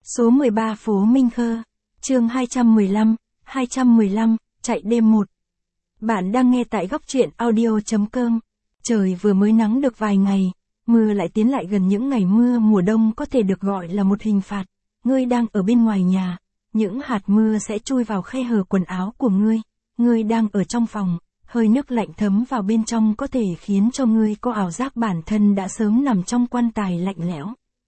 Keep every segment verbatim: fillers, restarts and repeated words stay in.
Số mười ba phố Minh Khơ, chương hai trăm mười lăm, hai trăm mười lăm, chạy đêm một. Bạn đang nghe tại góc truyện audio chấm com. Trời vừa mới nắng được vài ngày, mưa lại tiến lại gần. Những ngày mưa mùa đông có thể được gọi là một hình phạt. Ngươi đang ở bên ngoài nhà, những hạt mưa sẽ chui vào khe hở quần áo của ngươi. Ngươi đang ở trong phòng, hơi nước lạnh thấm vào bên trong có thể khiến cho ngươi có ảo giác bản thân đã sớm nằm trong quan tài lạnh lẽo.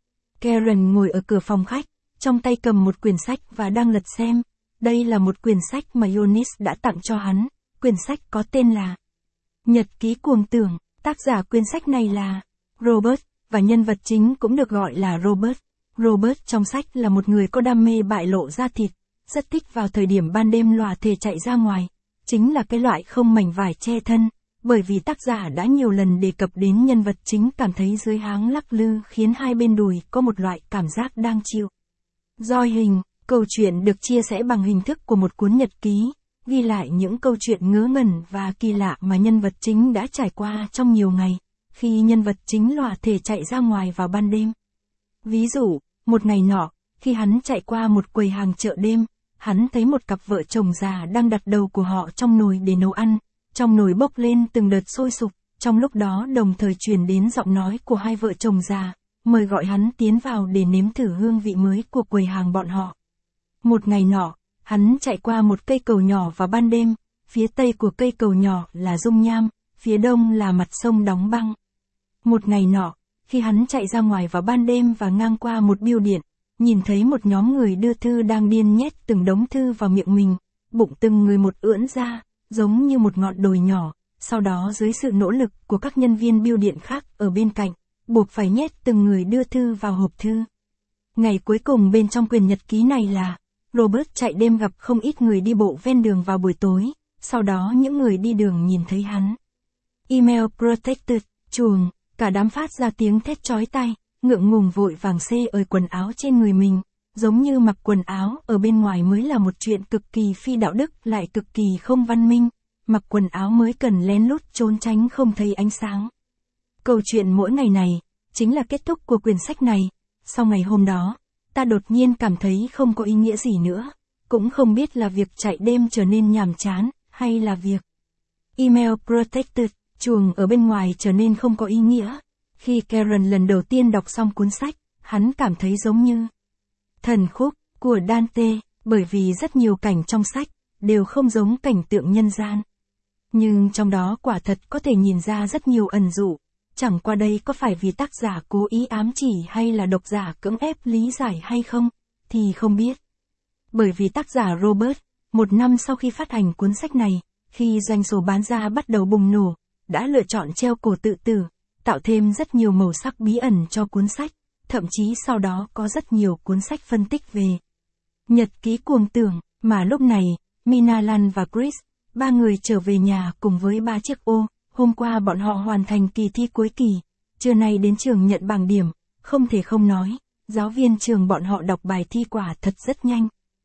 Karen ngồi ở cửa phòng khách, trong tay cầm một quyển sách và đang lật xem. Đây là một quyển sách mà Yonis đã tặng cho hắn. Quyển sách có tên là Nhật ký cuồng tưởng. Tác giả quyển sách này là Robert, và nhân vật chính cũng được gọi là Robert. Robert trong sách là một người có đam mê bại lộ da thịt, rất thích vào thời điểm ban đêm lòa thể chạy ra ngoài. Chính là cái loại không mảnh vải che thân, bởi vì tác giả đã nhiều lần đề cập đến nhân vật chính cảm thấy dưới háng lắc lư khiến hai bên đùi có một loại cảm giác đang chịu. Roi hình, câu chuyện được chia sẻ bằng hình thức của một cuốn nhật ký, ghi lại những câu chuyện ngớ ngẩn và kỳ lạ mà nhân vật chính đã trải qua trong nhiều ngày, khi nhân vật chính lòa thể chạy ra ngoài vào ban đêm. Ví dụ, một ngày nọ, khi hắn chạy qua một quầy hàng chợ đêm, hắn thấy một cặp vợ chồng già đang đặt đầu của họ trong nồi để nấu ăn, trong nồi bốc lên từng đợt sôi sục, trong lúc đó đồng thời truyền đến giọng nói của hai vợ chồng già, mời gọi hắn tiến vào để nếm thử hương vị mới của quầy hàng bọn họ. Một ngày nọ, hắn chạy qua một cây cầu nhỏ vào ban đêm, phía tây của cây cầu nhỏ là dung nham, phía đông là mặt sông đóng băng. Một ngày nọ, khi hắn chạy ra ngoài vào ban đêm và ngang qua một bưu điện, nhìn thấy một nhóm người đưa thư đang điên nhét từng đống thư vào miệng mình, bụng từng người một ưỡn ra, giống như một ngọn đồi nhỏ, sau đó dưới sự nỗ lực của các nhân viên bưu điện khác ở bên cạnh, buộc phải nhét từng người đưa thư vào hộp thư. Ngày cuối cùng bên trong quyển nhật ký này là, Robert chạy đêm gặp không ít người đi bộ ven đường vào buổi tối, sau đó những người đi đường nhìn thấy hắn. Email protected, chuồng, cả đám phát ra tiếng thét chói tai, ngượng ngùng vội vàng xê ơi quần áo trên người mình, giống như mặc quần áo ở bên ngoài mới là một chuyện cực kỳ phi đạo đức lại cực kỳ không văn minh, mặc quần áo mới cần lén lút trốn tránh không thấy ánh sáng. Câu chuyện mỗi ngày này, chính là kết thúc của quyển sách này. Sau ngày hôm đó, ta đột nhiên cảm thấy không có ý nghĩa gì nữa, cũng không biết là việc chạy đêm trở nên nhàm chán, hay là việc email protected, chuồng ở bên ngoài trở nên không có ý nghĩa. Khi Karen lần đầu tiên đọc xong cuốn sách, hắn cảm thấy giống như thần khúc của Dante, bởi vì rất nhiều cảnh trong sách đều không giống cảnh tượng nhân gian. Nhưng trong đó quả thật có thể nhìn ra rất nhiều ẩn dụ. Chẳng qua đây có phải vì tác giả cố ý ám chỉ hay là độc giả cưỡng ép lý giải hay không, thì không biết. Bởi vì tác giả Robert, một năm sau khi phát hành cuốn sách này, khi doanh số bán ra bắt đầu bùng nổ, đã lựa chọn treo cổ tự tử, tạo thêm rất nhiều màu sắc bí ẩn cho cuốn sách, thậm chí sau đó có rất nhiều cuốn sách phân tích về nhật ký cuồng tưởng, mà lúc này, Mina, Lan và Chris, ba người trở về nhà cùng với ba chiếc ô. Hôm qua bọn họ hoàn thành kỳ thi cuối kỳ, trưa nay đến trường nhận bảng điểm, không thể không nói, giáo viên trường bọn họ đọc bài thi quả thật rất nhanh.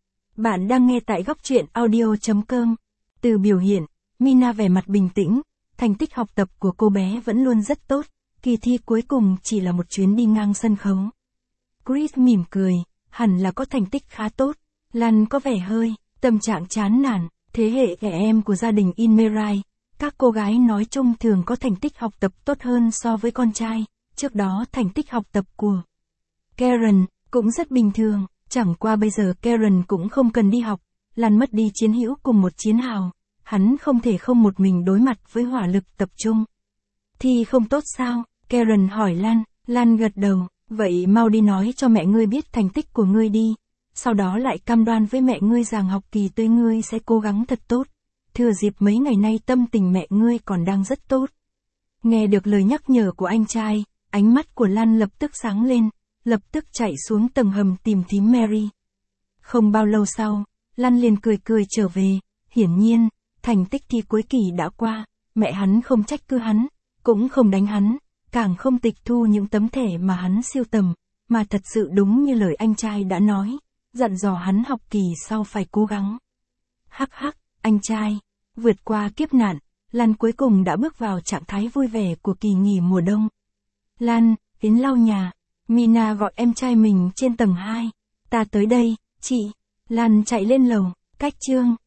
Bạn đang nghe tại góc truyện audio chấm com. Từ biểu hiện, Mina vẻ mặt bình tĩnh, thành tích học tập của cô bé vẫn luôn rất tốt, kỳ thi cuối cùng chỉ là một chuyến đi ngang sân khấu. Chris mỉm cười, hẳn là có thành tích khá tốt. Lan có vẻ hơi, tâm trạng chán nản, thế hệ trẻ em của gia đình Inmerai. Các cô gái nói chung thường có thành tích học tập tốt hơn so với con trai, trước đó thành tích học tập của Karen cũng rất bình thường, chẳng qua bây giờ Karen cũng không cần đi học, Lan mất đi chiến hữu cùng một chiến hào, hắn không thể không một mình đối mặt với hỏa lực tập trung. Thi không tốt sao? Karen hỏi Lan, Lan gật đầu, vậy mau đi nói cho mẹ ngươi biết thành tích của ngươi đi, sau đó lại cam đoan với mẹ ngươi rằng học kỳ tới ngươi sẽ cố gắng thật tốt. Thừa dịp mấy ngày nay tâm tình mẹ ngươi còn đang rất tốt. Nghe được lời nhắc nhở của anh trai, ánh mắt của Lan lập tức sáng lên, lập tức chạy xuống tầng hầm tìm thím Mary. Không bao lâu sau, Lan liền cười cười trở về, hiển nhiên, thành tích thi cuối kỳ đã qua, mẹ hắn không trách cứ hắn, cũng không đánh hắn, càng không tịch thu những tấm thẻ mà hắn siêu tầm, mà thật sự đúng như lời anh trai đã nói, dặn dò hắn học kỳ sau phải cố gắng. Hắc hắc, anh trai. Vượt qua kiếp nạn, Lan cuối cùng đã bước vào trạng thái vui vẻ của kỳ nghỉ mùa đông. Lan, đến lau nhà. Mina gọi em trai mình trên tầng hai. Ta tới đây, chị. Lan chạy lên lầu, cách Trương,